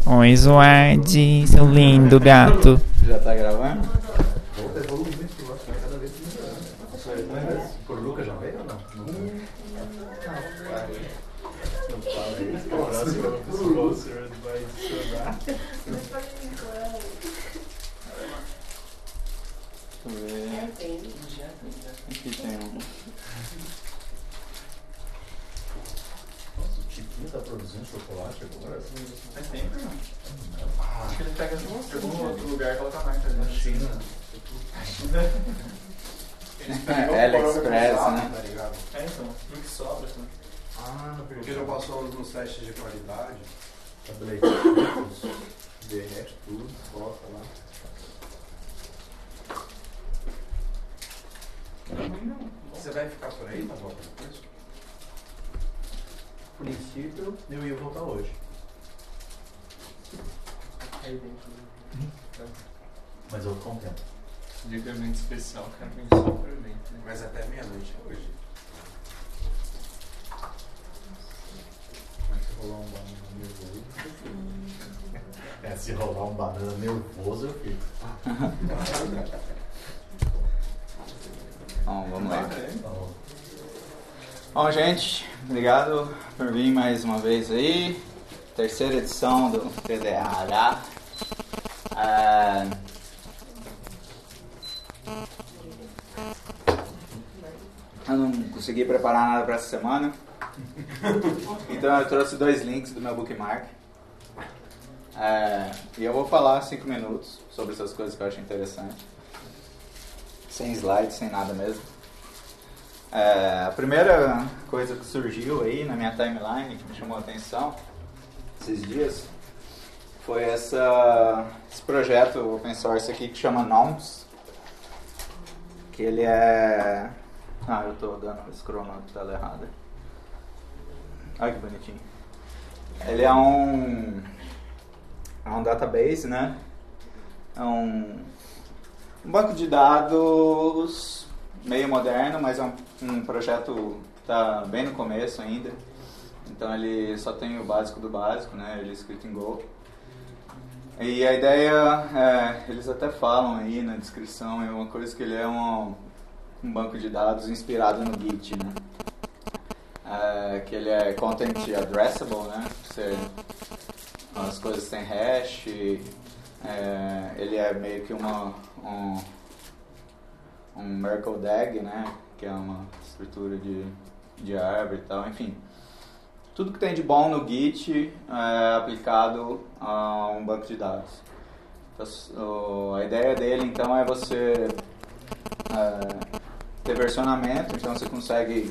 Oi, Zoad, seu lindo gato. Já tá gravando? Volta evoluindo esse negócio, vai cada vez melhorando. Por Lucas já veio ou não? Não fala isso. Closer vai chorar. Deixa eu ver. Aqui tem um. Nossa, o Tiquinho tá produzindo chocolate agora? Faz tempo, não. Acho que ele pega de algum outro lugar e coloca a marca Na na China. AliExpress, né? Tá ligado? É, então. No que sobra, assim. Ah, Porque já passou nos testes de qualidade. tablet, derrete tudo, coloca lá. Você vai ficar por aí na volta depois? Por princípio, eu ia voltar hoje. Aí dentro. Mas eu vou com tempo. Dia que é evento especial, o cara vem só pro evento. Né? Mas até meia-noite é hoje. Mas se rolar um banana nervoso, eu fico. Se rolar um banana nervoso, eu fico. Bom, vamos lá. Então, Bom, gente, obrigado por vir mais uma vez aí. Terceira edição do TDAH. Eu não consegui preparar nada para essa semana. Então eu trouxe 2 links do meu bookmark. E eu vou falar 5 minutos sobre essas coisas que eu acho interessante. Sem slides, sem nada mesmo. A primeira coisa que surgiu aí na minha timeline, que me chamou a atenção esses dias, foi esse projeto open source aqui que chama Gnomes. Que ele é... eu tô dando scroll na tela errada. Olha que bonitinho. Ele é um database, né? É um banco de dados meio moderno, mas é um projeto que está bem no começo ainda. Então ele só tem o básico do básico, né? Ele é escrito em Go. E a ideia, eles até falam aí na descrição, é uma coisa que ele é um banco de dados inspirado no Git, né? Que ele é content addressable, né? As coisas têm hash, ele é meio que um Merkle DAG, né? Que é uma estrutura de árvore e tal, enfim. Tudo que tem de bom no Git é aplicado a um banco de dados. Então, a ideia dele, então, é você ter versionamento, então você consegue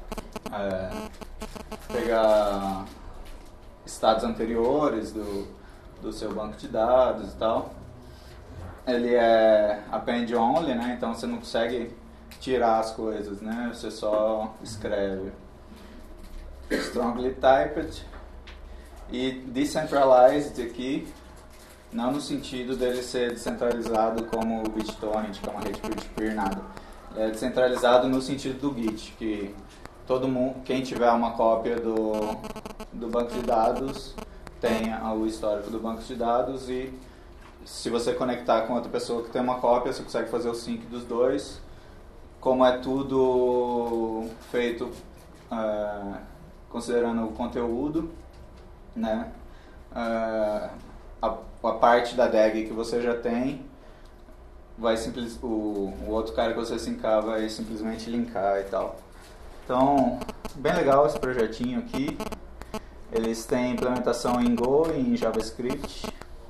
pegar estados anteriores do seu banco de dados e tal. Ele é append only, né? Então você não consegue tirar as coisas, né? Você só escreve. Strongly typed e decentralized aqui, não no sentido dele ser descentralizado como o BitTorrent, que é uma rede peer-to-peer, nada. É descentralizado no sentido do Git, que todo mundo, quem tiver uma cópia do banco de dados tem o histórico do banco de dados, e se você conectar com outra pessoa que tem uma cópia, você consegue fazer o sync dos dois. Como é tudo feito considerando o conteúdo, né? A parte da DAG que você já tem, o outro cara que você syncar vai simplesmente linkar e tal. Então, bem legal esse projetinho aqui. Eles têm implementação em Go e em JavaScript.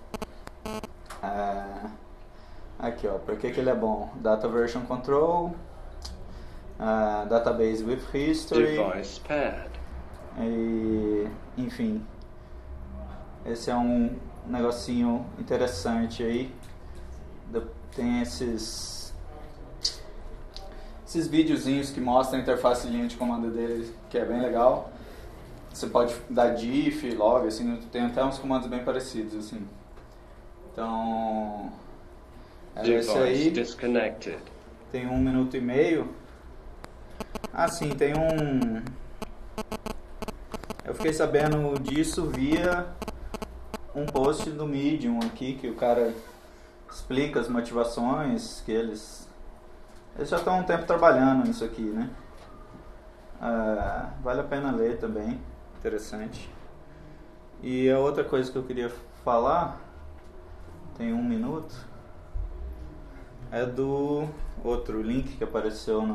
Aqui, ó, por que ele é bom? Data Version Control, Database with History, Device Pad. e, enfim, esse é um negocinho interessante aí. Tem esses videozinhos que mostram a interface de linha de comando dele, que é bem legal. Você pode dar diff, log, assim, tem até uns comandos bem parecidos, assim. Então, esse aí Disconnected. tem 1 minuto e meio. Sim, tem Eu fiquei sabendo disso via um post do Medium aqui, que o cara explica as motivações, que eles já estão há um tempo trabalhando nisso aqui, né? Vale a pena ler também, interessante. E a outra coisa que eu queria falar, tem 1 minuto, é do outro link que apareceu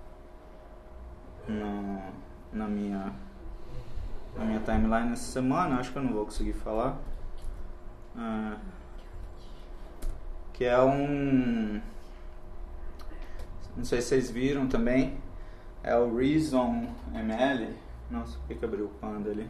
na minha timeline essa semana. Acho que eu não vou conseguir falar. Que é não sei se vocês viram também, é o Reason ML. Nossa, por que abriu o Panda ali?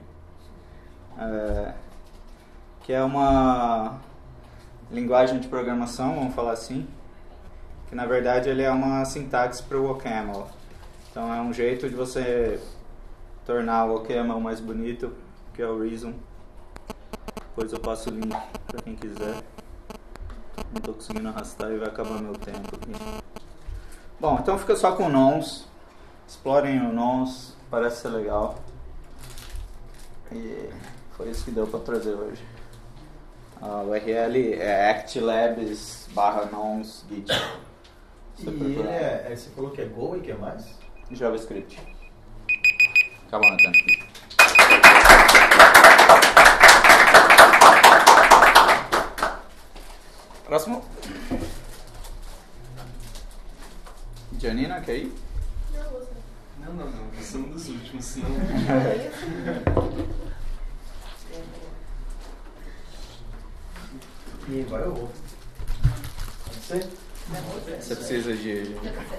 Que é uma linguagem de programação, vamos falar assim, que na verdade ele é uma sintaxe para o OCaml. Então é um jeito de você tornar o OCaml mais bonito, que é o Reason. Depois eu passo o link para quem quiser. Não estou conseguindo arrastar e vai acabar meu tempo aqui. Bom, então fica só com nonce. Explorem o nonce, parece ser legal. E foi isso que deu para trazer hoje. A URL é actlabs/nonce git. E você falou que é Go e que é mais? JavaScript. Acabou no tempo. Próximo. Janina, quer ir? Não. Você é um dos últimos, senão... E agora eu vou. Pode ser? Você precisa de...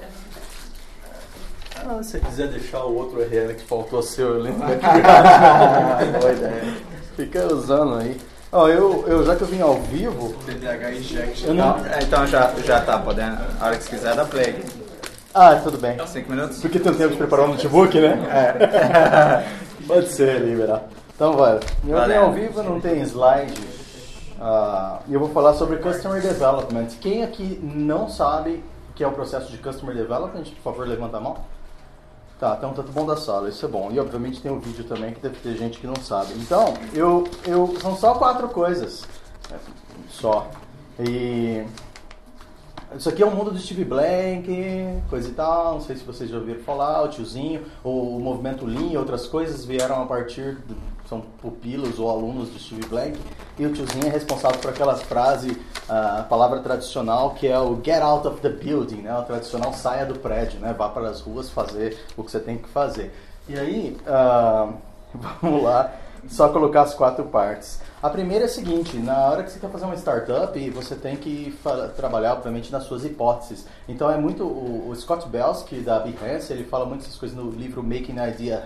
Se você quiser deixar o outro URL que faltou seu, eu lembro aqui. Boa ideia. Fica usando aí. Já que eu vim ao vivo... TDH Injection. Então já tá podendo. A hora que você quiser, dá play. Tudo bem. 5 minutos? Porque tem tempo de preparar o notebook, né? Pode ser, liberar. Então vai. Eu vim ao vivo, não tem slide. E eu vou falar sobre Customer Development. Quem aqui não sabe o que é o processo de Customer Development, por favor, levanta a mão. Tá, então tá bom da sala, isso é bom. E obviamente tem o vídeo também, que deve ter gente que não sabe. Então, são só 4 coisas. Só. E isso aqui é o mundo do Steve Blank, coisa e tal. Não sei se vocês já ouviram falar, o tiozinho, o movimento Lean e outras coisas vieram a partir são pupilos ou alunos do Steve Blank. E o tiozinho é responsável por aquela frase, a palavra tradicional, que é o get out of the building, né? O tradicional saia do prédio, né? Vá para as ruas fazer o que você tem que fazer. E aí, vamos lá, só colocar as 4 partes. A primeira é a seguinte: na hora que você quer fazer uma startup, você tem que trabalhar, obviamente, nas suas hipóteses. Então é muito o Scott Belsky da Behance, ele fala muito essas coisas no livro Making Ideas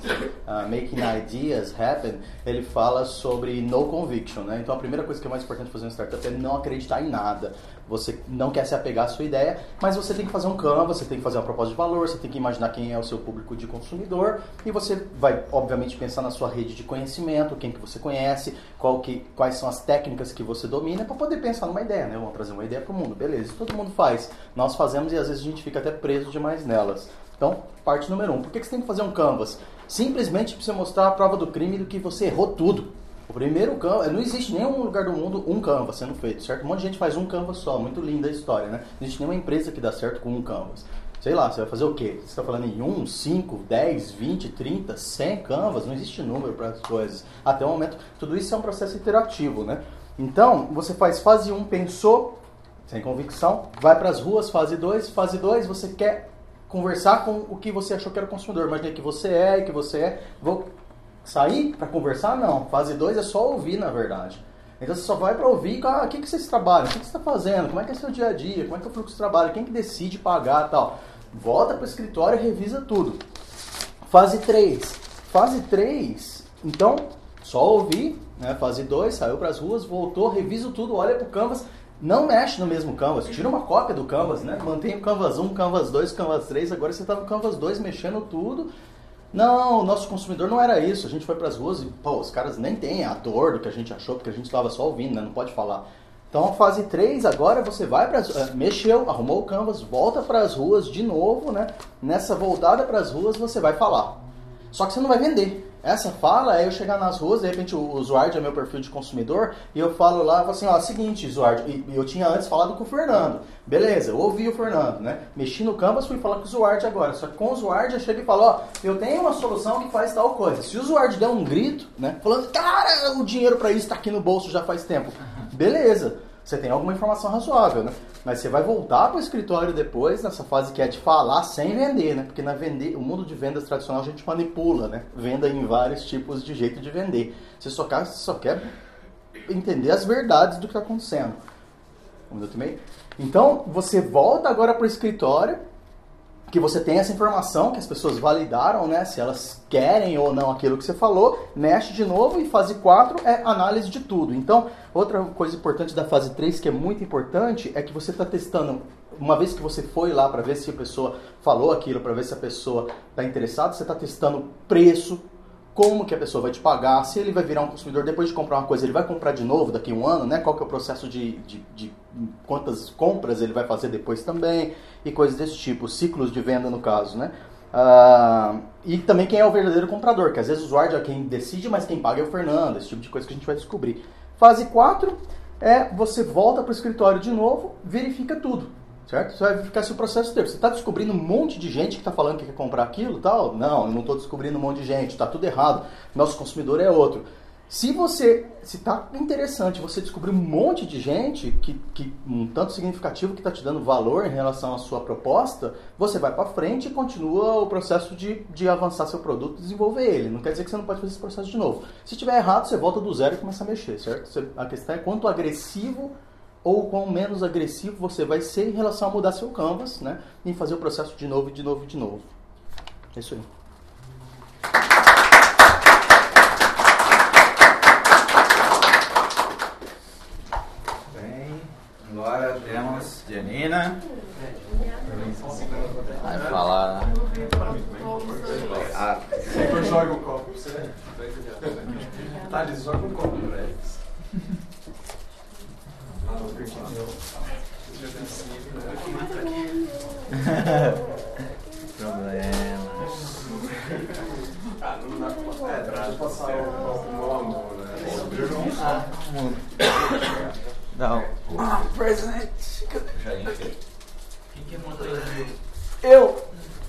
Happen. Ele fala sobre no conviction, né? Então a primeira coisa que é mais importante fazer uma startup é não acreditar em nada. Você não quer se apegar à sua ideia, mas você tem que fazer um canvas, você tem que fazer uma proposta de valor, você tem que imaginar quem é o seu público de consumidor e você vai, obviamente, pensar na sua rede de conhecimento, quem que você conhece, quais são as técnicas que você domina para poder pensar numa ideia, né? Vamos trazer uma ideia para o mundo, beleza, isso todo mundo faz. Nós fazemos e às vezes a gente fica até preso demais nelas. Então, parte número 1. Por que você tem que fazer um canvas? Simplesmente para você mostrar a prova do crime do que você errou tudo. O primeiro canvas, não existe em nenhum lugar do mundo um canvas sendo feito, certo? Um monte de gente faz um canvas só, muito linda a história, né? Não existe nenhuma empresa que dá certo com um canvas. Sei lá, você vai fazer o quê? Você está falando em 1, 5, 10, 20, 30, 100 canvas? Não existe número para as coisas. Até o momento, tudo isso é um processo interativo, né? Então, você faz fase 1, pensou, sem convicção, vai para as ruas, fase 2. Fase 2, você quer conversar com o que você achou que era o consumidor. Imagina que você é. Vou sair para conversar? Não. Fase 2 é só ouvir, na verdade. Então você só vai para ouvir o que vocês trabalham, o que você está fazendo, como é que é seu dia a dia, como é que é o fluxo de trabalho, quem que decide pagar e tal. Volta para o escritório e revisa tudo. Fase 3. Fase 3, então, só ouvir, né? Fase 2, saiu para as ruas, voltou, revisa tudo, olha para o Canvas, não mexe no mesmo Canvas, tira uma cópia do Canvas, né? Mantém o Canvas 1, Canvas 2, Canvas 3, agora você está no Canvas 2 mexendo tudo. Não, o nosso consumidor não era isso. A gente foi para as ruas e, os caras nem têm a dor do que a gente achou, porque a gente estava só ouvindo, né? Não pode falar. Então, fase 3, agora você vai para mexeu, arrumou o Canvas, volta para as ruas de novo, né? Nessa voltada para as ruas você vai falar. Só que você não vai vender. Essa fala é eu chegar nas ruas, de repente o Zuard é meu perfil de consumidor, e eu falo lá, eu falo assim, ó, seguinte, Zuard, e eu tinha antes falado com o Fernando. Beleza, eu ouvi o Fernando, né? Mexi no Canvas, fui falar com o Zuard agora. Só que com o Zuard eu chego e falo, ó, eu tenho uma solução que faz tal coisa. Se o Zuard der um grito, né? Falando, cara, o dinheiro pra isso tá aqui no bolso já faz tempo. Beleza, você tem alguma informação razoável, né? Mas você vai voltar pro escritório depois, nessa fase que é de falar sem vender, né? Porque o mundo de vendas tradicional a gente manipula, né? Venda em vários tipos de jeito de vender. Você só quer entender as verdades do que está acontecendo. Um minuto e meio. Então, você volta agora pro escritório, que você tem essa informação, que as pessoas validaram, né? Se elas querem ou não aquilo que você falou, mexe de novo, e fase 4 é análise de tudo. Então, outra coisa importante da fase 3, que é muito importante, é que você está testando, uma vez que você foi lá para ver se a pessoa falou aquilo, para ver se a pessoa está interessada, você está testando preço, como que a pessoa vai te pagar, se ele vai virar um consumidor depois de comprar uma coisa, ele vai comprar de novo daqui a um ano, né? Qual que é o processo de quantas compras ele vai fazer depois também, e coisas desse tipo, ciclos de venda no caso, né? E também quem é o verdadeiro comprador, que às vezes o usuário é quem decide, mas quem paga é o Fernando, esse tipo de coisa que a gente vai descobrir. Fase 4 é você volta para o escritório de novo, verifica tudo. Certo? Você vai verificar se o processo inteiro. Você está descobrindo um monte de gente que está falando que quer comprar aquilo e tal? Não, eu não estou descobrindo um monte de gente. Está tudo errado. Nosso consumidor é outro. Se está interessante você descobrir um monte de gente que um tanto significativo que está te dando valor em relação à sua proposta, você vai para frente e continua o processo de avançar seu produto e desenvolver ele. Não quer dizer que você não pode fazer esse processo de novo. Se estiver errado, você volta do zero e começa a mexer, certo? A questão é quanto agressivo ou quão menos agressivo você vai ser em relação a mudar seu canvas, né? E fazer o processo de novo, de novo, de novo. É isso aí. Bem, agora temos Janina. Vai falar. Eu jogo um copo pra você. Thales, joga um copo pra eles. Problema. Não dá pra passar o meu amor, né? Não. Presente. Quem que montou isso? Eu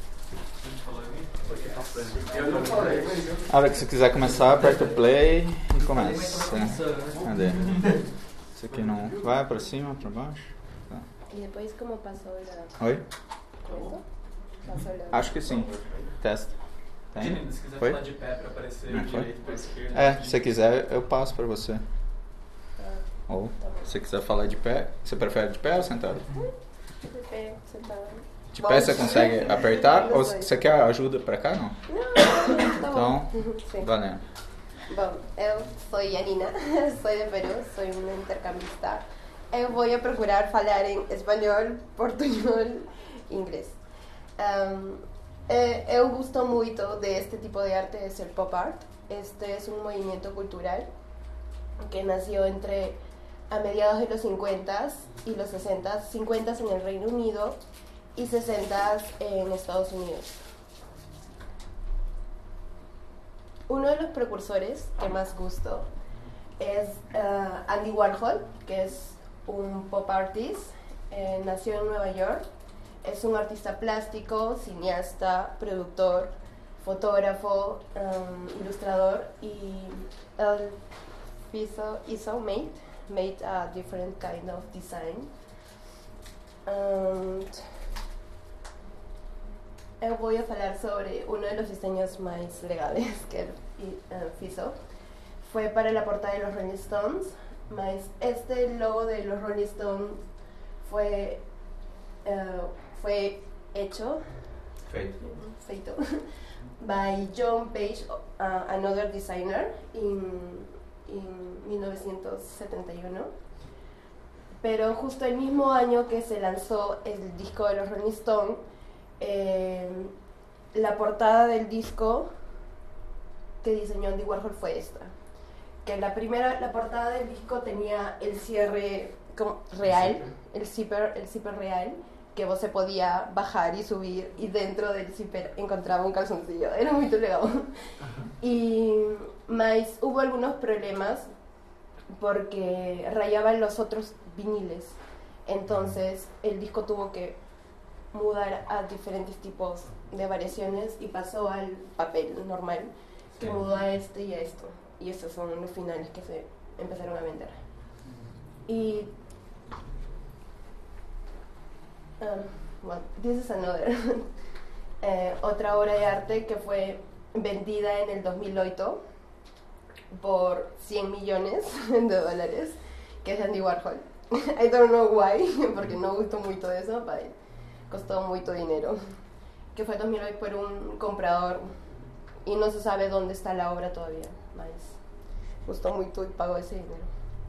não falei, mas eu... A hora que você quiser começar, aperta o play e começa. Cadê? Isso aqui não vai pra cima, pra baixo? Tá. E depois como passou da... Oi? Coisa? Passou da... Acho que sim. Testa. Tem? Janine, se quiser Foi? falar de pé pra aparecer Não, direito pra esquerda. Se você quiser, eu passo pra você. Ou, se você quiser falar de pé, você prefere de pé ou sentado? De pé, sentado. De pé você consegue apertar? Ou você quer ajuda pra cá, não? Não, tá bom. Então, Sim. valendo. Bom, eu sou Janina, sou de Peru, sou uma intercambista. Eu vou procurar falar em espanhol, portunhol e inglês. Eu gosto muito deste tipo de arte, es el pop art. Este es un movimiento cultural que nació entre a mediados de los 50s y los 60s, 50s en el Reino Unido y 60s en Estados Unidos. Uno de los precursores que más gusto es Andy Warhol, que es un pop artist, nació en Nueva York, es un artista plástico, cineasta, productor, fotógrafo, ilustrador, y él made a different kind of design. Eu voy a hablar sobre uno de los diseños más legales que él hizo. Fue para la portada de los Rolling Stones, mas este logo de los Rolling Stones fue hecho feito by John Page, another designer, in 1971. Pero justo el mismo año que se lanzó el disco de los Rolling Stones, la portada del disco que diseñó Andy Warhol fue esta. Que la portada del disco tenía el cierre real, el zipper real, que você podia bajar e subir e dentro dele zíper encontrava um calzoncillo. Era muito legal. Mas hubo algunos problemas porque rayaban los otros viniles. Entonces el disco tuvo que mudar a diferentes tipos de variaciones y pasó al papel normal, que mudó a este y a esto. Y estos son los finales que se empezaron a vender. Y well, this is another otra obra de arte que fue vendida en el 2008 por $100 millones, que es de Andy Warhol. I don't know why, porque no gustó mucho eso, pero costó mucho dinero. Que fue 2008 por un comprador y no se sabe dónde está la obra todavía, mas gustó mucho y pagó ese dinero.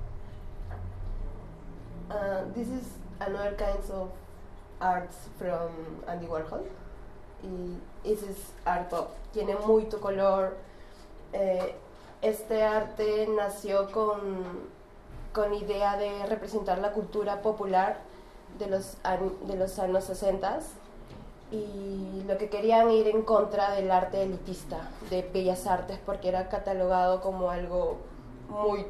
This is another kinds of arts from Andy Warhol. Y ese es art pop. Tiene mucho color. Este arte nació con idea de representar la cultura popular de los años 60 y lo que querían ir en contra del arte elitista de Bellas Artes porque era catalogado como algo muy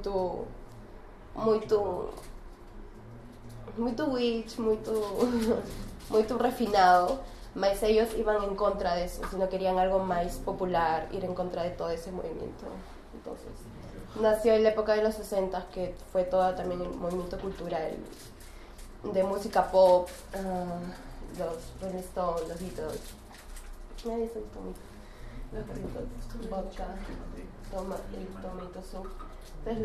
witch, muy refinado, mas ellos iban en contra de eso, sino querían algo más popular, ir en contra de todo ese movimiento. Entonces nació en la época de los 60, que fue todo también el movimiento cultural de música pop, los Rolling Stones, los Beatles. Nadie se gustó mucho. Los Beatles, vodka, tomato soup. Entonces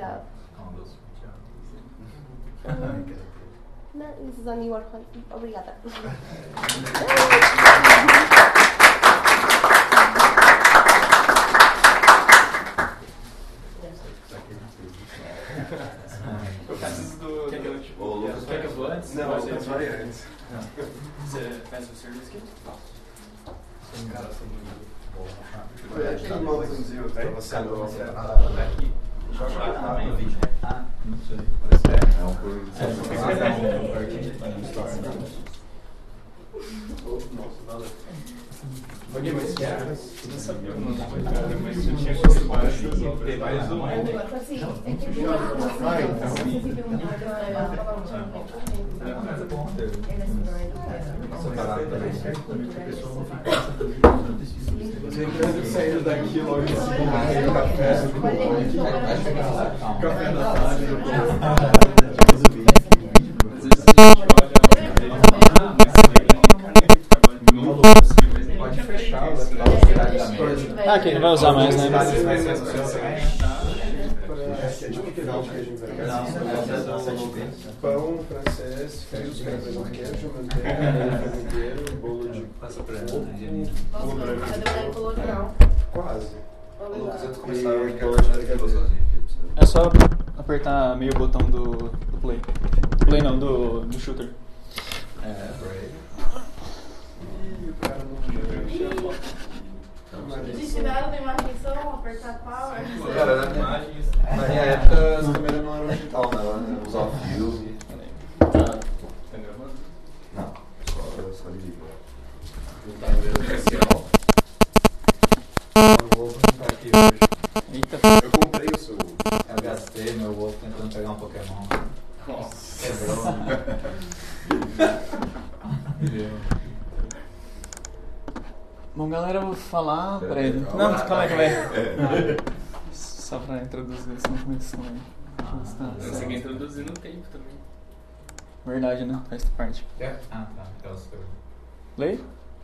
no, this is Andy Warhol. Obrigada. Eu preciso do... Quer que eu vou antes? Não, você vai antes. Você faz o serviço aqui? Cara, foi aquele móvelzinho que tava sendo Aqui. Também vídeo. Não sei. Nossa, nada. Alguém mais quer? Eu não sabia o nome, mas eu tinha que ter mais um. Saindo daqui logo em seguida, café da tarde, pode fechar, que não vai usar mais, né? Pão francês, frios, queijo, manteiga, formigueiro, bolo de quase. É só apertar meio botão do play. Play não, do shooter. E o cara não Se tiver uma imagem, apertar power. Cara, na minha época as câmeras não eram digital, né? Ela usava filme. Tá gravando? Não, só de vídeo. Tá vendo? Eu vou perguntar aqui hoje. Eita. Eu comprei o seu. Eu gastei meu ovo tentando pegar um Pokémon. Nossa. Quebrou. Bom, galera, eu vou falar. Peraí. Não, calma aí. Só pra introduzir, senão começou. Você quer introduzir no tempo também. Verdade, né? Faz parte. Ah, tá. Aquelas coisas. Lei?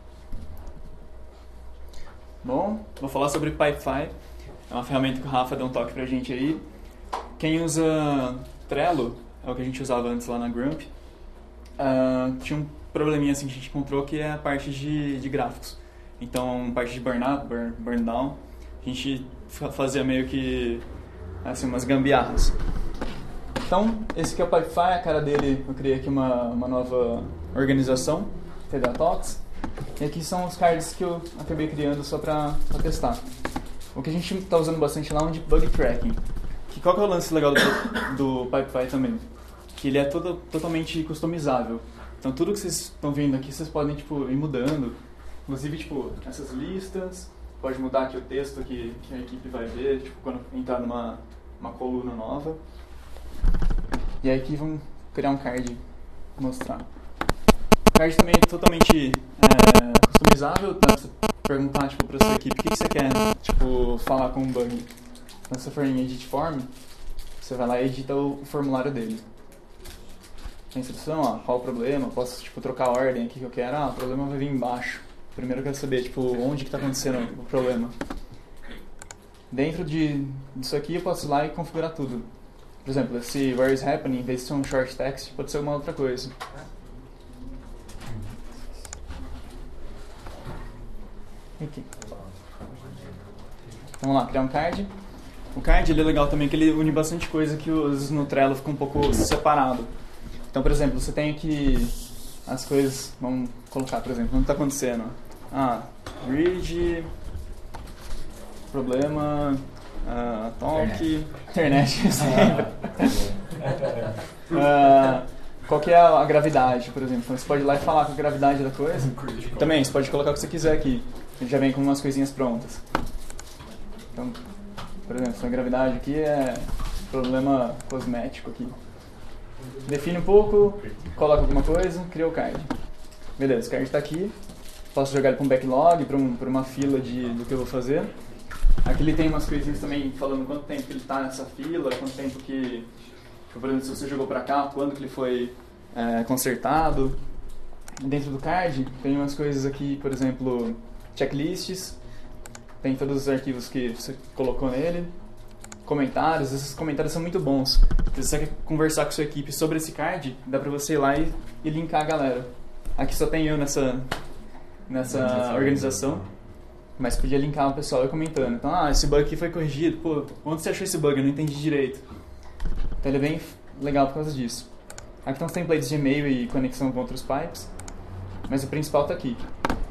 Bom, vou falar sobre Pipefy. É uma ferramenta que o Rafa deu um toque pra gente aí. Quem usa Trello, é o que a gente usava antes lá na Grump, tinha um probleminha assim que a gente encontrou, que é a parte de gráficos. Então, parte de burn-up, burn-down, a gente fazia meio que assim, umas gambiarras. Então, esse aqui é o Pipefy, a cara dele, eu criei aqui uma nova organização, TDA Talks. E aqui são os cards que eu acabei criando só pra testar. O que a gente está usando bastante lá é um de bug tracking. Qual que é o lance legal do Pipefy também? Que ele é totalmente customizável. Então tudo que vocês estão vendo aqui, vocês podem tipo, ir mudando. Inclusive, tipo, essas listas, pode mudar aqui o texto que a equipe vai ver, tipo, quando entrar numa coluna nova. E aí aqui vamos criar um card e mostrar. O card também é totalmente customizável, tá? Você perguntar tipo, para a sua equipe o que você quer tipo, falar com o bug. Então, se você for em Edit Form, você vai lá e edita o formulário dele. Tem instrução, ó, qual o problema, posso tipo, trocar a ordem aqui que eu quero. O problema vai vir embaixo. Primeiro eu quero saber tipo, onde que está acontecendo o problema. Dentro disso aqui eu posso ir lá e configurar tudo. Por exemplo, esse where is happening, em vez de ser um short text, pode ser uma outra coisa. Aqui. Vamos lá, criar um card. O card ele é legal também que ele une bastante coisa que no Trello fica um pouco separado. Então, por exemplo, você tem aqui as coisas, vamos colocar, por exemplo, onde está acontecendo. Grid, problema, talk, internet sempre. Qual que é a gravidade, por exemplo? Então, você pode ir lá e falar com a gravidade da coisa. Também, você pode colocar o que você quiser aqui. Ele já vem com umas coisinhas prontas. Então, por exemplo, a gravidade aqui é problema cosmético aqui. Define um pouco, coloca alguma coisa, cria o card. Beleza, o card está aqui. Posso jogar ele para um backlog, para uma fila do que eu vou fazer. Aqui ele tem umas coisinhas também falando quanto tempo que ele está nessa fila, quanto tempo que, por exemplo, se você jogou para cá, quando que ele foi consertado. Dentro do card tem umas coisas aqui, por exemplo, checklists. Tem todos os arquivos que você colocou nele. Comentários, esses comentários são muito bons. Se você quer conversar com a sua equipe sobre esse card, dá pra você ir lá e linkar a galera. Aqui só tem eu nessa organização, mas podia linkar o pessoal comentando. Então, esse bug aqui foi corrigido. Pô, onde você achou esse bug? Eu não entendi direito. Então ele é bem legal por causa disso. Aqui estão os templates de e-mail e conexão com outros pipes, mas o principal está aqui.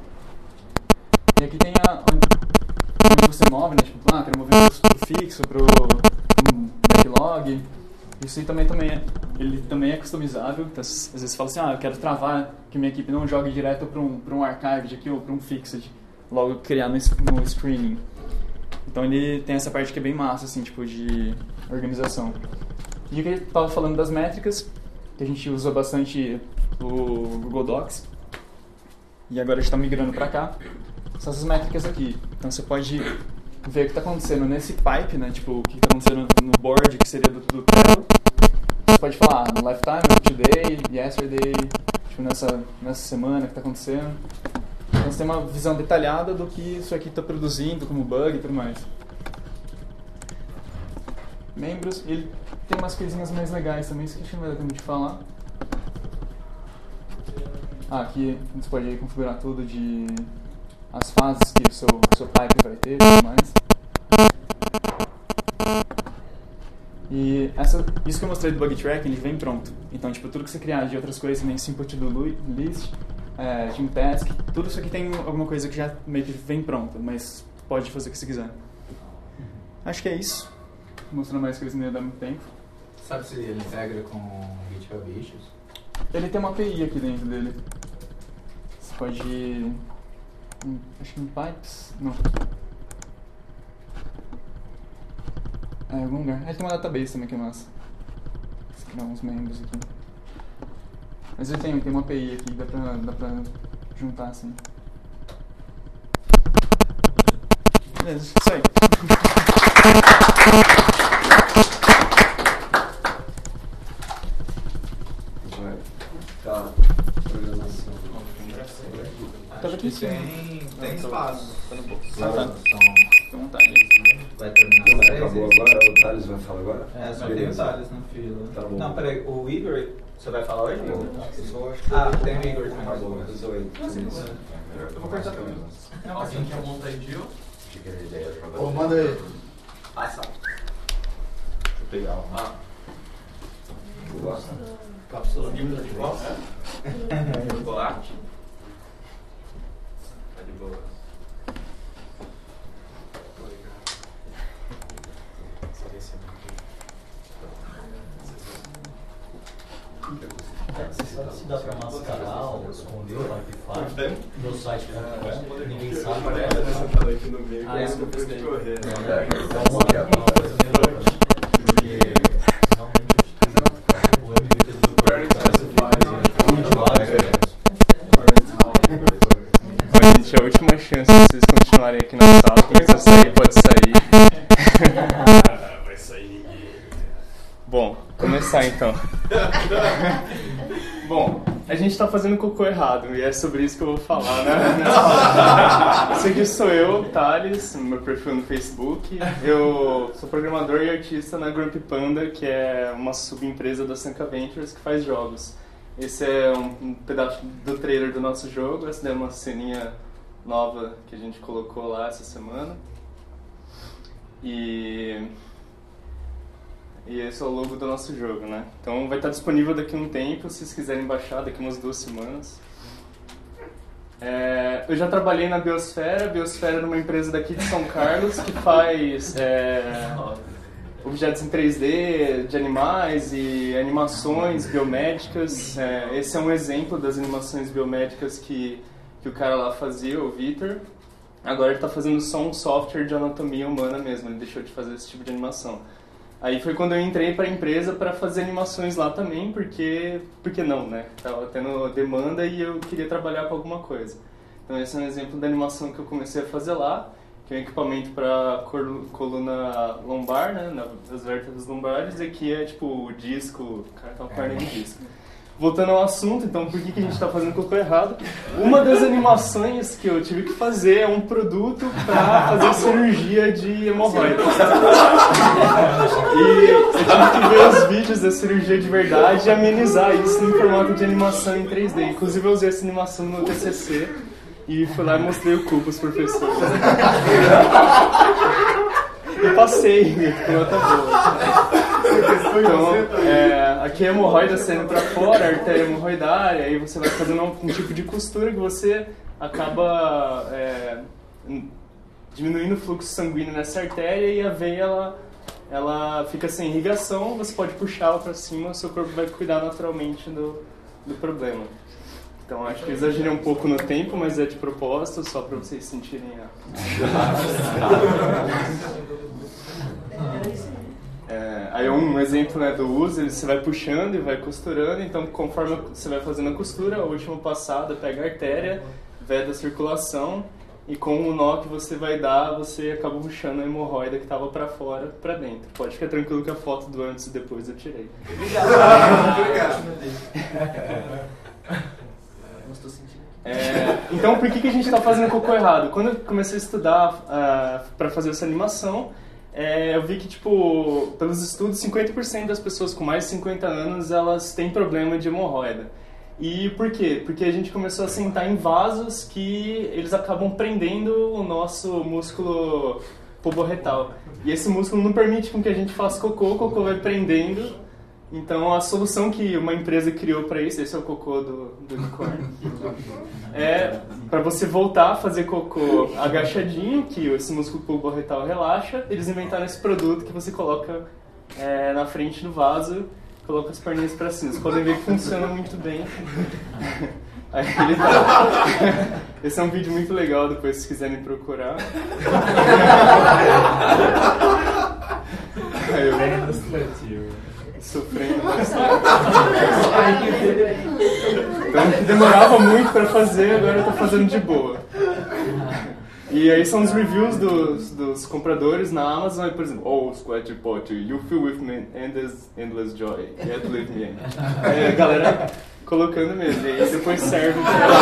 E aqui tem onde você move, né? Tipo, quero mover pro fixo, pro backlog. Isso aí ele também é customizável. Então, às vezes você fala assim, eu quero travar que minha equipe não jogue direto para um archived aqui ou para um fixed, logo criar no screening. Então ele tem essa parte que é bem massa, assim, tipo, de organização. E aqui ele estava falando das métricas, que a gente usa bastante o Google Docs. E agora a gente está migrando para cá. São essas métricas aqui. Então você pode ver o que está acontecendo nesse pipe, né? Tipo, o que está acontecendo no board, que seria do Trello. Você pode falar no lifetime, today, yesterday, tipo, nessa semana que está acontecendo. Então você tem uma visão detalhada do que isso aqui está produzindo, como bug e tudo mais. Membros, ele tem umas coisinhas mais legais também, isso que a gente não vai dar tempo de falar. Aqui você pode configurar tudo de as fases que o seu pipe vai ter e tudo mais. E isso que eu mostrei do bug tracking, ele vem pronto. Então, tipo, tudo que você criar de outras coisas, nem input do list, team task, tudo isso aqui tem alguma coisa que já meio que vem pronta, mas pode fazer o que você quiser. Acho que é isso. Mostrando mais coisas não ia dar muito tempo. Sabe se ele integra com o GitHub Issues? Ele tem uma API aqui dentro dele. Você pode ir... acho que em pipes? Não. Em algum lugar. Ele tem uma database também que é massa. Vou criar uns membros aqui. Mas ele tem uma API aqui, dá pra juntar assim. Beleza, isso aí. Tá. Programação. Tava aqui sim. Tem espaço. Tá no bolso. Tá. Fica à vontade. Vai terminar Então, às 10? acabou agora? O Thales vai falar agora? Só tem o Thales na fila. Tá bom. Não, peraí, o Igor, você vai falar hoje? Tem o Igor também. Tá bom, 18. Eu vou cortar também. Alguém quer montar em dia? Manda aí. Passa. Deixa eu pegar uma. Gosta? Cápsula de gosta? Chocolate? Tá de boa. sabe se dá pra mascarar ou esconder o Wi-Fi no site do ninguém sabe. Aqui no meio, Ah, isso que eu preciso de correr. É uma coisa meio louca. Porque realmente o MVP do Gente, é a última chance de vocês continuarem aqui na sala. Quem quiser sair, pode sair. Vai sair ninguém. Bom, começar então. Bom, a gente tá fazendo cocô errado e é sobre isso que eu vou falar, né? Esse aqui sou eu, Thales, no meu perfil no Facebook. Eu sou programador e artista na Grumpy Panda, que é uma subempresa da Sanka Ventures que faz jogos. Esse é um pedaço do trailer do nosso jogo, essa é uma ceninha nova que a gente colocou lá essa semana. E esse é o logo do nosso jogo, né? Então vai estar disponível daqui a um tempo, se vocês quiserem baixar, daqui a umas 2 semanas. Eu já trabalhei na Biosfera. A Biosfera é uma empresa daqui de São Carlos que faz objetos em 3D de animais e animações biomédicas. Esse é um exemplo das animações biomédicas que o cara lá fazia, o Vitor. Agora ele está fazendo só um software de anatomia humana mesmo, ele deixou de fazer esse tipo de animação. Aí foi quando eu entrei para a empresa para fazer animações lá também, porque não, né? Tava tendo demanda e eu queria trabalhar com alguma coisa. Então esse é um exemplo da animação que eu comecei a fazer lá, que é um equipamento para coluna lombar, né? Nas vértebras lombares, e aqui é tipo o disco, o cara tá com perna de disco. Voltando ao assunto, então, por que a gente está fazendo cocô errado? Uma das animações que eu tive que fazer é um produto para fazer cirurgia de hemorroida. E eu tive que ver os vídeos da cirurgia de verdade e amenizar isso em formato de animação em 3D. Inclusive, eu usei essa animação no TCC e fui lá e mostrei o cubo para os professores. E passei, ficou nota boa. Então, aqui é a hemorroida saindo pra fora, a artéria hemorroidária, aí você vai fazendo um tipo de costura que você acaba diminuindo o fluxo sanguíneo nessa artéria e a veia ela fica sem irrigação, você pode puxar ela pra cima, o seu corpo vai cuidar naturalmente do problema. Então acho que eu exagerei um pouco no tempo, mas é de propósito, só pra vocês sentirem aí um exemplo, né, do uso, você vai puxando e vai costurando, então conforme você vai fazendo a costura, a última passada pega a artéria, veda a circulação e com o nó que você vai dar, você acaba puxando a hemorroida que estava para fora, para dentro. Pode ficar tranquilo que a foto do antes e depois eu tirei. Obrigado. Então por que a gente está fazendo cocô errado? Quando eu comecei a estudar para fazer essa animação, eu vi que, tipo, pelos estudos, 50% das pessoas com mais de 50 anos, elas têm problema de hemorroida. E por quê? Porque a gente começou a sentar em vasos que eles acabam prendendo o nosso músculo pubo-retal. E esse músculo não permite com que a gente faça cocô, o cocô vai prendendo. Então a solução que uma empresa criou para isso, esse é o cocô do unicórnio, para você voltar a fazer cocô agachadinho, que esse músculo pubo-retal relaxa. Eles inventaram esse produto que você coloca na frente do vaso, coloca as perninhas para cima. Vocês podem ver que funciona muito bem. Aí ele tá... Esse é um vídeo muito legal, depois se quiserem procurar. Aí eu... sofrendo bastante. Então, que demorava muito para fazer, agora eu tô fazendo de boa. E aí são os reviews dos compradores na Amazon, por exemplo, "Oh, Squatty Potty, you feel with me endless joy, yet leave me in." Aí a galera colocando mesmo, e aí depois serve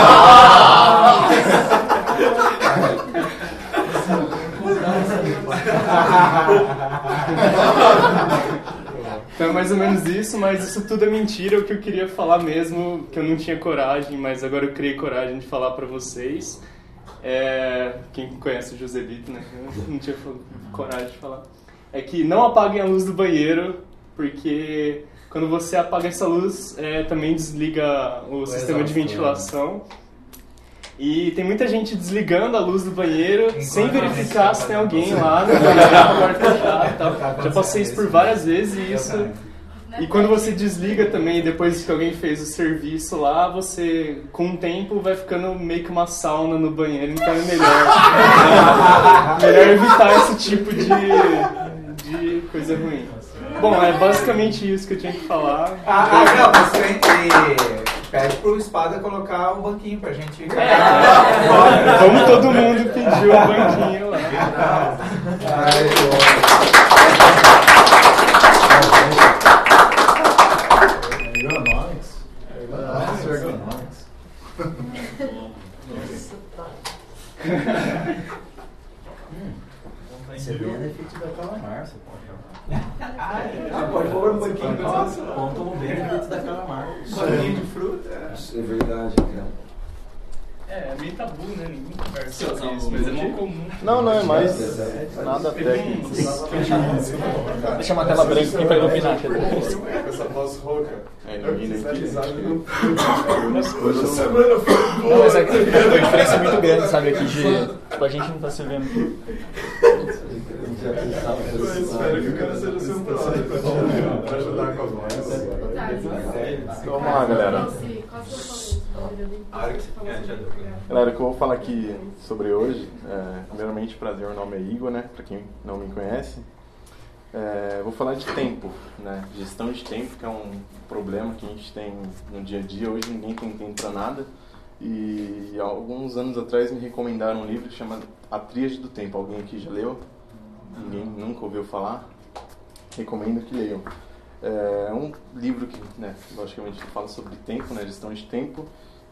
Então é mais ou menos isso, mas isso tudo é mentira. O que eu queria falar mesmo, que eu não tinha coragem, mas agora eu criei coragem de falar pra vocês. Quem conhece o Josebito, né? Eu não tinha coragem de falar. É que não apaguem a luz do banheiro, porque quando você apaga essa luz, também desliga o sistema de ventilação. E tem muita gente desligando a luz do banheiro sem verificar se tem alguém lá no banheiro com a porta fechada e tal. Já passei isso por várias vezes e isso E quando você desliga também, depois que alguém fez o serviço lá, você, com o tempo, vai ficando meio que uma sauna no banheiro, então é melhor evitar esse tipo de coisa ruim. Bom, é basicamente isso que eu tinha que falar. Não, você pede pro Espada colocar um banquinho pra gente ficar. Vamos todo mundo pedir um banquinho lá. Ergonomics. Você vê o defeito da calamar, você pode. Pode pôr um banquinho pra você. Ponto o defeito da calamar. Banquinho de fruta. É verdade, cara. É meio tabu, né? Ninguém conversa sobre isso, mas é muito comum. Não, é mais nada técnico. Deixa uma tela branca aqui pra iluminar. Com essa voz rouca. Ninguém nem quis. Semana foi Não, mas a diferença é muito grande, sabe? Aqui de. Tipo, a gente não tá se vendo. Eu espero que o cara seja seu brother pra ajudar com a voz. Vamos lá, galera. Galera, o que eu vou falar aqui sobre hoje, primeiramente, prazer, o nome é Igor, né? Pra quem não me conhece. Vou falar de tempo, né? Gestão de tempo, que é um problema que a gente tem no dia a dia. Hoje ninguém tem tempo pra nada. E há alguns anos atrás me recomendaram um livro que chama A Tríade do Tempo. Alguém aqui já leu? Ninguém nunca ouviu falar? Recomendo que leiam. É um livro que, né, logicamente fala sobre tempo, né, gestão de tempo,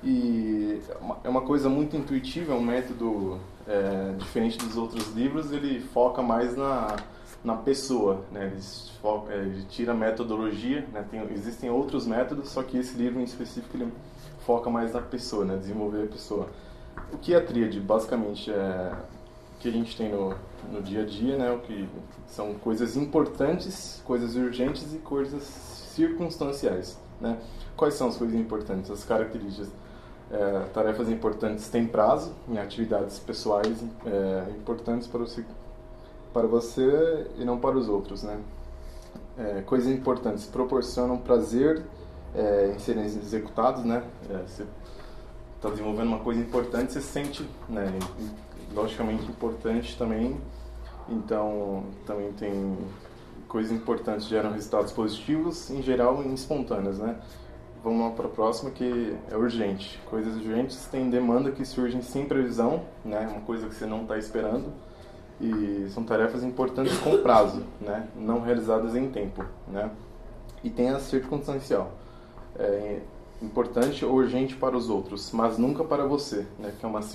e é uma coisa muito intuitiva, é um método diferente dos outros livros. Ele foca mais na pessoa, né, ele tira a metodologia, né, existem outros métodos, só que esse livro em específico ele foca mais na pessoa, né, desenvolver a pessoa. O que é a tríade? Basicamente é o que a gente tem no dia a dia, né, o que são coisas importantes, coisas urgentes e coisas circunstanciais, né? Quais são as coisas importantes? As características. Tarefas importantes têm prazo, em atividades pessoais importantes para você e não para os outros, né? Coisas importantes proporcionam prazer em serem executados, né? Você está desenvolvendo uma coisa importante, você se sente, né, logicamente importante também. Então, também tem coisas importantes que geram resultados positivos, em geral, e espontâneas, né? Vamos lá para a próxima, que é urgente. Coisas urgentes têm demanda que surgem sem previsão, né? Uma coisa que você não está esperando. E são tarefas importantes com prazo, né? Não realizadas em tempo, né? E tem a circunstancial. Importante ou urgente para os outros, mas nunca para você, né? Que é uma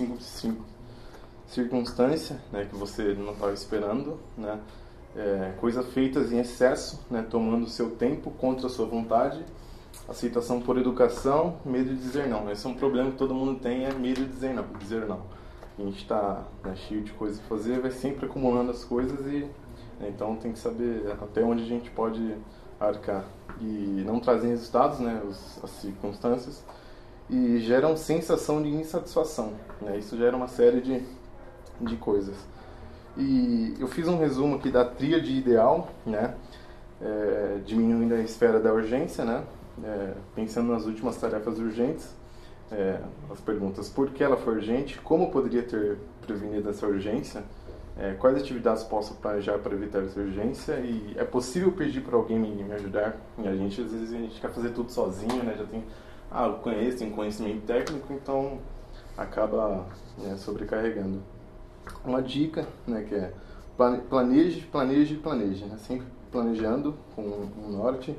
circunstância, né, que você não estava esperando, né, coisas feitas em excesso, né, tomando seu tempo contra a sua vontade, aceitação por educação, medo de dizer não. Esse é um problema que todo mundo tem, é medo de dizer não. A gente está, né, cheio de coisas a fazer, vai sempre acumulando as coisas e, né, então tem que saber até onde a gente pode arcar. E não trazem resultados, né, as circunstâncias, e geram sensação de insatisfação, né, isso gera uma série de coisas. E eu fiz um resumo aqui da tríade ideal, né? Diminuindo a esfera da urgência, né? Pensando nas últimas tarefas urgentes, as perguntas: por que ela foi urgente? Como poderia ter prevenido essa urgência? Quais atividades posso planejar para evitar essa urgência? E é possível pedir para alguém me ajudar? E às vezes a gente quer fazer tudo sozinho, né? Já tem, eu conheço, tem conhecimento técnico, então acaba, né, sobrecarregando. Uma dica, né, que é planeje, né, sempre planejando com um norte,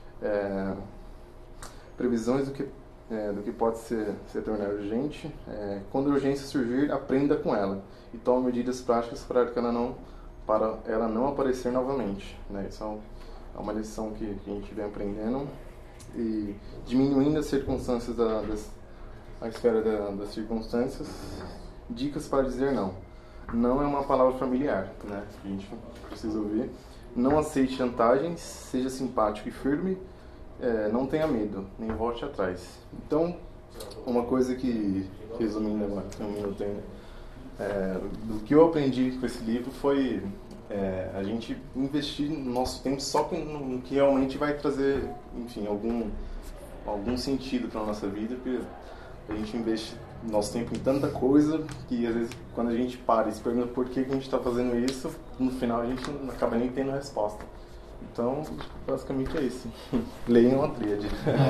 previsões do que pode se tornar urgente. Quando a urgência surgir, aprenda com ela e tome medidas práticas para ela não aparecer novamente, né. Isso é uma lição que a gente vem aprendendo, e diminuindo as circunstâncias a esfera das circunstâncias. Dicas para dizer não. Não é uma palavra familiar, né? A gente precisa ouvir. Não aceite chantagens, seja simpático e firme, não tenha medo, nem volte atrás. Então, uma coisa que, resumindo agora, tem um minuto ainda, do que eu aprendi com esse livro foi A gente investir nosso tempo só no que realmente vai trazer, enfim, algum sentido para a nossa vida, porque a gente investe nosso tempo em tanta coisa que às vezes quando a gente para e se pergunta por que a gente está fazendo isso, no final a gente não acaba nem tendo resposta. Então, basicamente é isso. Leiam a tríade.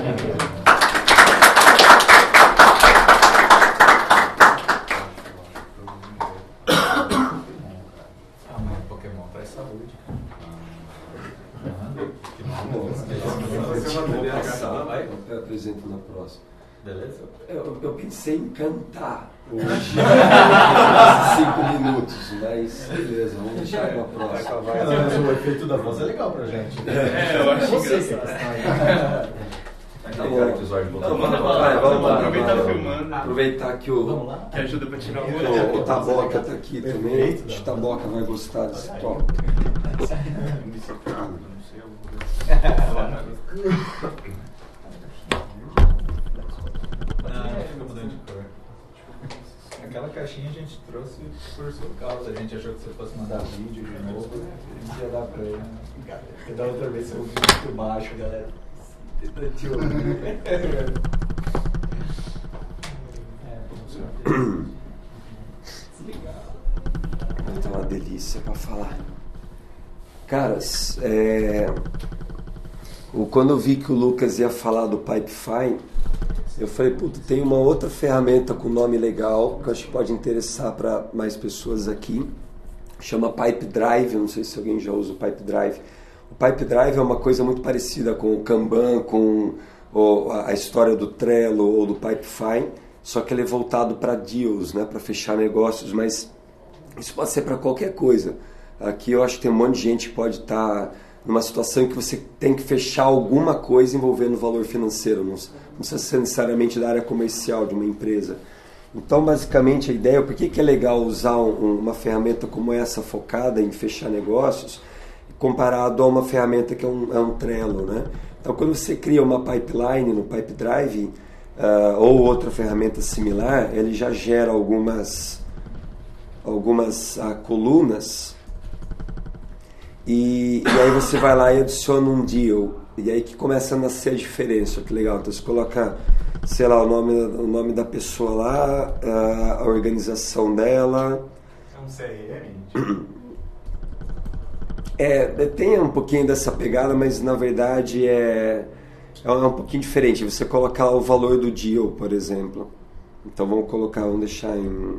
Pokémon traz saúde. Eu apresento na próxima. Beleza? Eu pensei em cantar hoje, nesses 5 minutos, mas beleza, vamos deixar para a próxima. Mas o efeito da voz é legal pra gente. Eu acho engraçado. Vamos lá. Aproveitar filmando. Aproveitar que que ajuda para tirar o o Taboca está aqui também. O Taboca vai gostar desse top. Fica mudando de cor. Aquela caixinha a gente trouxe por sua causa. A gente achou que você fosse mandar vídeo de novo. A gente ia dar pra ele. Porque da outra vez eu ouvi muito baixo, galera. Tá uma delícia para falar. Caras, quando eu vi que o Lucas ia falar do Pipefy, eu falei, puta, tem uma outra ferramenta com nome legal que eu acho que pode interessar para mais pessoas aqui. Chama Pipedrive, eu não sei se alguém já usa o Pipedrive. O Pipedrive é uma coisa muito parecida com o Kanban, com a história do Trello ou do Pipefy, só que ele é voltado para deals, né, para fechar negócios, mas isso pode ser para qualquer coisa. Aqui eu acho que tem um monte de gente que pode estar numa situação em que você tem que fechar alguma coisa envolvendo valor financeiro, não precisa ser necessariamente da área comercial de uma empresa. Então, basicamente, a ideia, por que é legal usar uma ferramenta como essa focada em fechar negócios, comparado a uma ferramenta que é um Trello, né? Então, quando você cria uma pipeline no Pipedrive ou outra ferramenta similar, ele já gera algumas colunas e aí você vai lá e adiciona um deal. E aí que começa a nascer a diferença, que legal. Então você coloca, sei lá, o nome da pessoa lá, a organização dela. É um CRM? Tem um pouquinho dessa pegada, mas na verdade é um pouquinho diferente. Você colocar o valor do deal, por exemplo. Então vamos deixar em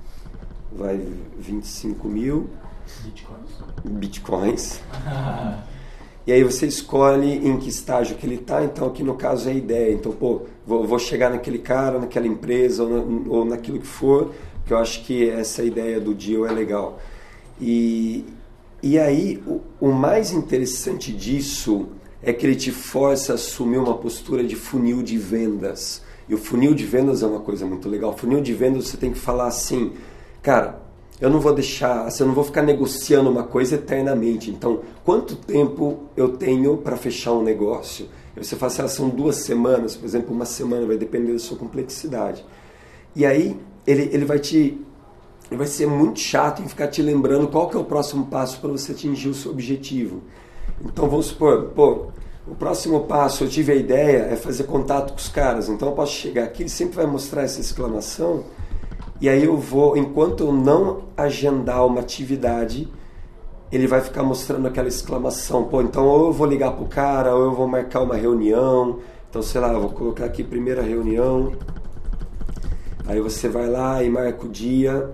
25 mil bitcoins. E aí você escolhe em que estágio que ele está. Então aqui no caso é a ideia. Então, vou chegar naquele cara, naquela empresa ou naquilo que for, que eu acho que essa ideia do deal é legal. E aí o mais interessante disso é que ele te força a assumir uma postura de funil de vendas. E o funil de vendas é uma coisa muito legal. O funil de vendas você tem que falar assim, cara, eu não vou ficar negociando uma coisa eternamente. Então, quanto tempo eu tenho para fechar um negócio? Você fala assim, são 2 semanas, por exemplo, 1 semana, vai depender da sua complexidade. E aí, ele vai ser muito chato em ficar te lembrando qual que é o próximo passo para você atingir o seu objetivo. Então, vamos supor, o próximo passo, eu tive a ideia, é fazer contato com os caras. Então, eu posso chegar aqui, ele sempre vai mostrar essa exclamação. E aí eu vou, enquanto eu não agendar uma atividade, ele vai ficar mostrando aquela exclamação. Então ou eu vou ligar pro cara, ou eu vou marcar uma reunião. Então, sei lá, eu vou colocar aqui primeira reunião. Aí você vai lá e marca o dia.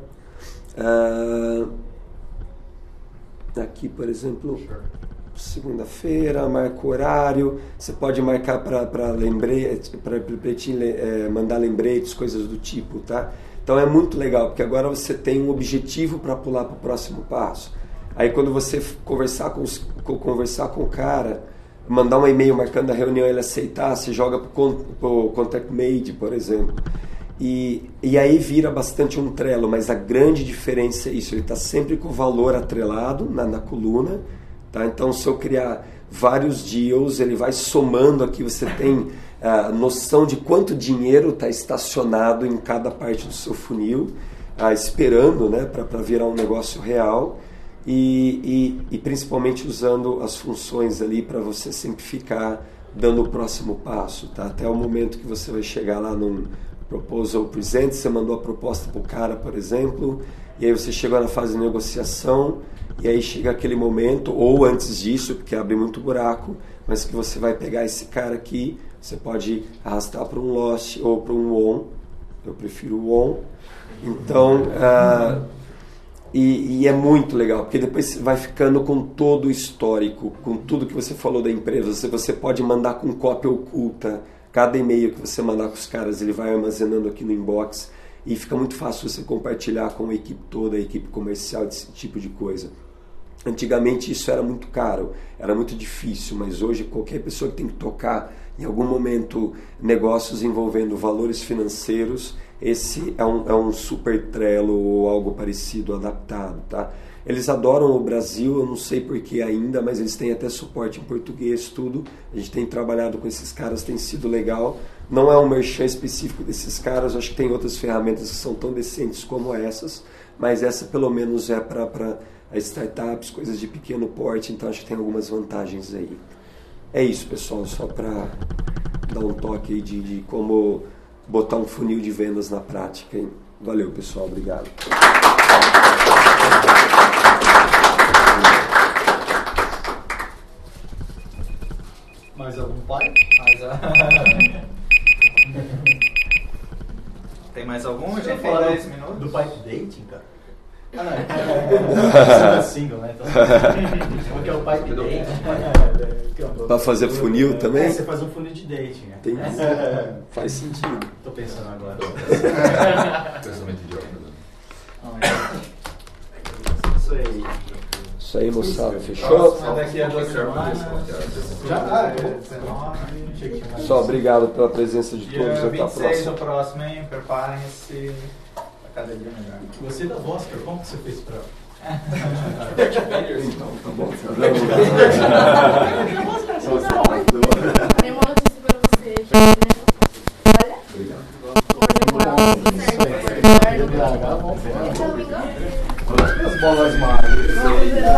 Aqui, por exemplo, segunda-feira, marca o horário. Você pode marcar para lembrete, para mandar lembretes, coisas do tipo, tá? Então é muito legal, porque agora você tem um objetivo para pular para o próximo passo. Aí quando você conversar com o cara, mandar um e-mail marcando a reunião e ele aceitar, você joga para o Contact Made, por exemplo. E aí vira bastante um Trello, mas a grande diferença é isso, ele está sempre com o valor atrelado na coluna. Tá? Então se eu criar vários deals, ele vai somando aqui, você tem a noção de quanto dinheiro está estacionado em cada parte do seu funil, esperando, né, para virar um negócio real. e principalmente usando as funções ali para você sempre ficar dando o próximo passo, tá? Até o momento que você vai chegar lá num proposal present, você mandou a proposta para o cara, por exemplo, e aí você chegou na fase de negociação, e aí chega aquele momento, ou antes disso, porque abre muito buraco, mas que você vai pegar esse cara aqui, você pode arrastar para um lost ou para um won, eu prefiro o won, então, e é muito legal, porque depois você vai ficando com todo o histórico, com tudo que você falou da empresa, você pode mandar com cópia oculta, cada e-mail que você mandar com os caras, ele vai armazenando aqui no inbox, e fica muito fácil você compartilhar com a equipe toda, a equipe comercial, desse tipo de coisa. Antigamente isso era muito caro, era muito difícil, mas hoje qualquer pessoa que tem que tocar em algum momento negócios envolvendo valores financeiros, esse é um super Trello ou algo parecido adaptado, tá? Eles adoram o Brasil, eu não sei porquê ainda, mas eles têm até suporte em português, tudo. A gente tem trabalhado com esses caras, tem sido legal. Não é um merchan específico desses caras, acho que tem outras ferramentas que são tão decentes como essas, mas essa pelo menos é para startups, coisas de pequeno porte, então acho que tem algumas vantagens aí. É isso, pessoal, só para dar um toque aí de como botar um funil de vendas na prática, hein? Valeu, pessoal, obrigado. Mais algum pai? Tem mais algum? Você Já vai tem falar 10 minutos. do pipe dating, cara? Ah, não, é single, né? Então, como que é o pipe dating? Para fazer funil também? É, você faz um funil de dating, né? Tem faz sentido. Tô pensando agora. Pensamento idiota. Isso aí. Isso aí, moçada, fechou? Daqui a 2 semanas. Já? 19. Pessoal, obrigado pela presença de todos. Dia Até a 26 próxima. o próximo, hein? Preparem-se. A cada dia melhor. Você da Oscar, como que você fez pra... Então, tá bom. Tem uma notícia pra você. Olha. Obrigado. Obrigado. As bolas magras.